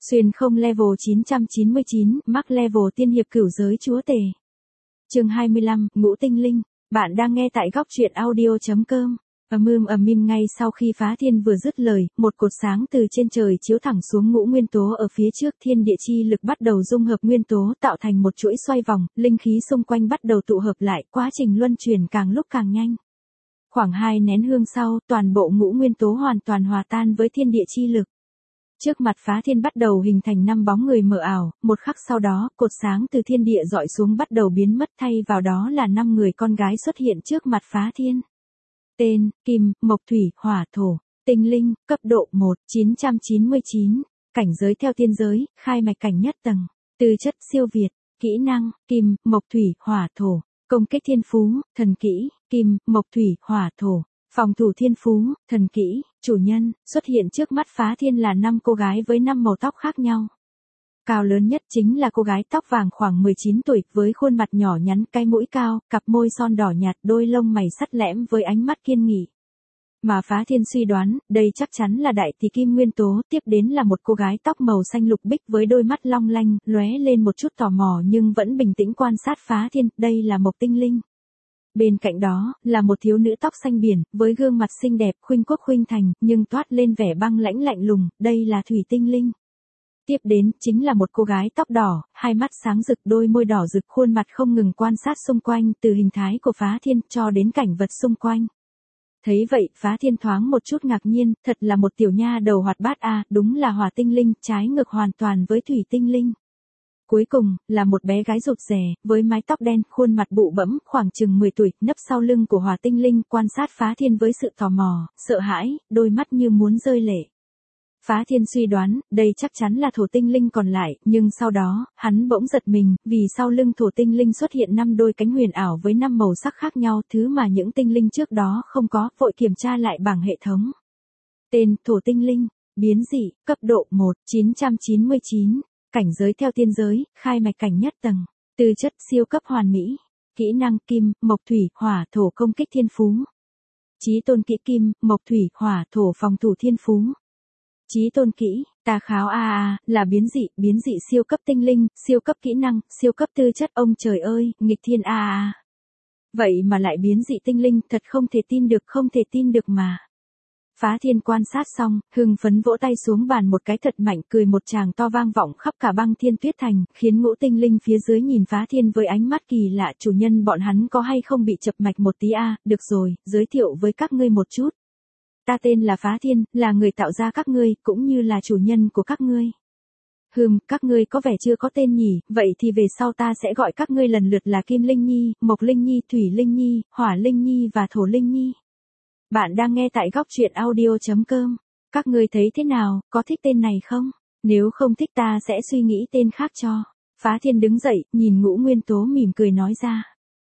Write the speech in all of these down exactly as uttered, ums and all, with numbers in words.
Xuyên không level chín trăm chín mươi chín, Max level tiên hiệp cửu giới chúa tể. Chương hai mươi lăm, Ngũ tinh linh. Bạn đang nghe tại góc truyện audio chấm com. Ầm ưm ầm im ngay sau khi phá thiên vừa dứt lời, một cột sáng từ trên trời chiếu thẳng xuống ngũ nguyên tố ở phía trước, thiên địa chi lực bắt đầu dung hợp nguyên tố tạo thành một chuỗi xoay vòng, linh khí xung quanh bắt đầu tụ hợp lại, quá trình luân chuyển càng lúc càng nhanh. Khoảng hai nén hương sau, toàn bộ ngũ nguyên tố hoàn toàn hòa tan với thiên địa chi lực. Trước mặt phá thiên bắt đầu hình thành năm bóng người mờ ảo, một khắc sau đó, cột sáng từ thiên địa dọi xuống bắt đầu biến mất, thay vào đó là năm người con gái xuất hiện trước mặt phá thiên. Tên, Kim, Mộc Thủy, Hỏa Thổ, tinh linh, cấp độ một, chín trăm chín mươi chín, cảnh giới theo tiên giới, khai mạch cảnh nhất tầng, tư chất siêu việt, kỹ năng, Kim, Mộc Thủy, Hỏa Thổ, công kích thiên phú, thần kỹ, Kim, Mộc Thủy, Hỏa Thổ. Phòng thủ thiên phú, thần kỹ, chủ nhân, xuất hiện trước mắt phá thiên là năm cô gái với năm màu tóc khác nhau. Cao lớn nhất chính là cô gái tóc vàng khoảng mười chín tuổi với khuôn mặt nhỏ nhắn, cái mũi cao, cặp môi son đỏ nhạt, đôi lông mày sắt lẽm với ánh mắt kiên nghị. Mà phá thiên suy đoán, đây chắc chắn là đại tỷ kim nguyên tố, tiếp đến là một cô gái tóc màu xanh lục bích với đôi mắt long lanh, lóe lên một chút tò mò nhưng vẫn bình tĩnh quan sát phá thiên, đây là Mộc tinh linh. Bên cạnh đó, là một thiếu nữ tóc xanh biển, với gương mặt xinh đẹp, khuynh quốc khuynh thành, nhưng toát lên vẻ băng lãnh lạnh lùng, đây là thủy tinh linh. Tiếp đến, chính là một cô gái tóc đỏ, hai mắt sáng rực, đôi môi đỏ rực, khuôn mặt không ngừng quan sát xung quanh, từ hình thái của phá thiên, cho đến cảnh vật xung quanh. Thấy vậy, phá thiên thoáng một chút ngạc nhiên, thật là một tiểu nha đầu hoạt bát a, à, đúng là hỏa tinh linh, trái ngược hoàn toàn với thủy tinh linh. Cuối cùng, là một bé gái rụt rè, với mái tóc đen, khuôn mặt bụ bẫm, khoảng chừng mười tuổi, nấp sau lưng của hỏa tinh linh, quan sát phá thiên với sự tò mò, sợ hãi, đôi mắt như muốn rơi lệ. Phá thiên suy đoán, đây chắc chắn là thổ tinh linh còn lại, nhưng sau đó, hắn bỗng giật mình, vì sau lưng thổ tinh linh xuất hiện năm đôi cánh huyền ảo với năm màu sắc khác nhau, thứ mà những tinh linh trước đó không có, vội kiểm tra lại bảng hệ thống. Tên, thổ tinh linh, biến dị, cấp độ một, chín trăm chín mươi chín. Cảnh giới theo tiên giới, khai mạch cảnh nhất tầng, tư chất siêu cấp hoàn mỹ, kỹ năng Kim, Mộc Thủy, Hỏa Thổ công kích thiên phú. Chí tôn kỹ Kim, Mộc Thủy, Hỏa Thổ phòng thủ thiên phú. Chí tôn kỹ, tà kháo a a, là biến dị, biến dị siêu cấp tinh linh, siêu cấp kỹ năng, siêu cấp tư chất, ông trời ơi, nghịch thiên a a. Vậy mà lại biến dị tinh linh, thật không thể tin được, không thể tin được mà. Phá thiên quan sát xong, hưng phấn vỗ tay xuống bàn một cái thật mạnh, cười một tràng to vang vọng khắp cả băng thiên tuyết thành, khiến ngũ tinh linh phía dưới nhìn phá thiên với ánh mắt kỳ lạ, chủ nhân bọn hắn có hay không bị chập mạch một tí a, à? Được rồi, giới thiệu với các ngươi một chút. Ta tên là Phá Thiên, là người tạo ra các ngươi, cũng như là chủ nhân của các ngươi. Hừm, các ngươi có vẻ chưa có tên nhỉ, vậy thì về sau ta sẽ gọi các ngươi lần lượt là Kim Linh Nhi, Mộc Linh Nhi, Thủy Linh Nhi, Hỏa Linh Nhi và Thổ Linh Nhi. Bạn đang nghe tại góc truyện audio chấm com. Các ngươi thấy thế nào, có thích tên này không? Nếu không thích ta sẽ suy nghĩ tên khác cho. Phá thiên đứng dậy, nhìn ngũ nguyên tố mỉm cười nói ra.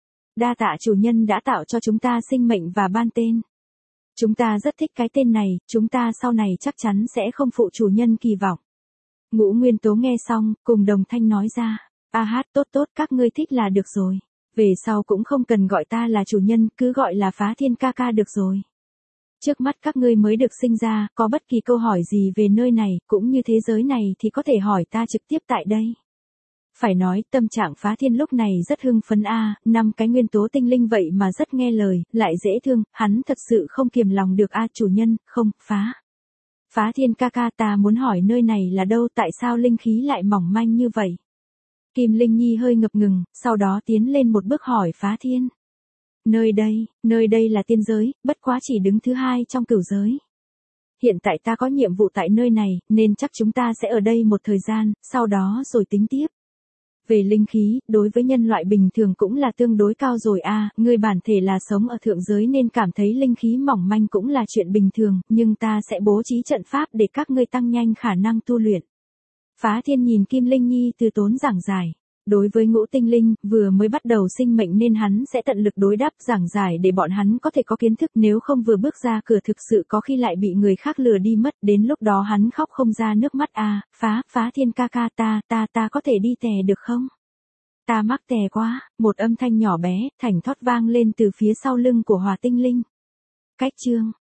Đa tạ chủ nhân đã tạo cho chúng ta sinh mệnh và ban tên. Chúng ta rất thích cái tên này, chúng ta sau này chắc chắn sẽ không phụ chủ nhân kỳ vọng. Ngũ nguyên tố nghe xong, cùng đồng thanh nói ra. A hát tốt tốt, các ngươi thích là được rồi. Về sau cũng không cần gọi ta là chủ nhân, cứ gọi là Phá Thiên ca ca được rồi. Trước mắt các ngươi mới được sinh ra, có bất kỳ câu hỏi gì về nơi này, cũng như thế giới này thì có thể hỏi ta trực tiếp tại đây. Phải nói, tâm trạng Phá Thiên lúc này rất hưng phấn a, năm cái nguyên tố tinh linh vậy mà rất nghe lời, lại dễ thương, hắn thật sự không kiềm lòng được a, chủ nhân, không, phá. Phá Thiên ca ca, ta muốn hỏi nơi này là đâu, tại sao linh khí lại mỏng manh như vậy? Kim Linh Nhi hơi ngập ngừng, sau đó tiến lên một bước hỏi Phá Thiên. Nơi đây, nơi đây là tiên giới, bất quá chỉ đứng thứ hai trong cửu giới. Hiện tại ta có nhiệm vụ tại nơi này, nên chắc chúng ta sẽ ở đây một thời gian, sau đó rồi tính tiếp. Về linh khí, đối với nhân loại bình thường cũng là tương đối cao rồi a, à, người bản thể là sống ở thượng giới nên cảm thấy linh khí mỏng manh cũng là chuyện bình thường, nhưng ta sẽ bố trí trận pháp để các ngươi tăng nhanh khả năng tu luyện. Phá Thiên nhìn Kim Linh Nhi từ tốn giảng giải. Đối với ngũ tinh linh, vừa mới bắt đầu sinh mệnh nên hắn sẽ tận lực đối đáp giảng giải để bọn hắn có thể có kiến thức, nếu không vừa bước ra cửa thực sự có khi lại bị người khác lừa đi mất, đến lúc đó hắn khóc không ra nước mắt a, à, phá, Phá Thiên ca ca, ta, ta, ta có thể đi tè được không? Ta mắc tè quá, một âm thanh nhỏ bé, thảnh thót vang lên từ phía sau lưng của hỏa tinh linh. Cách chương,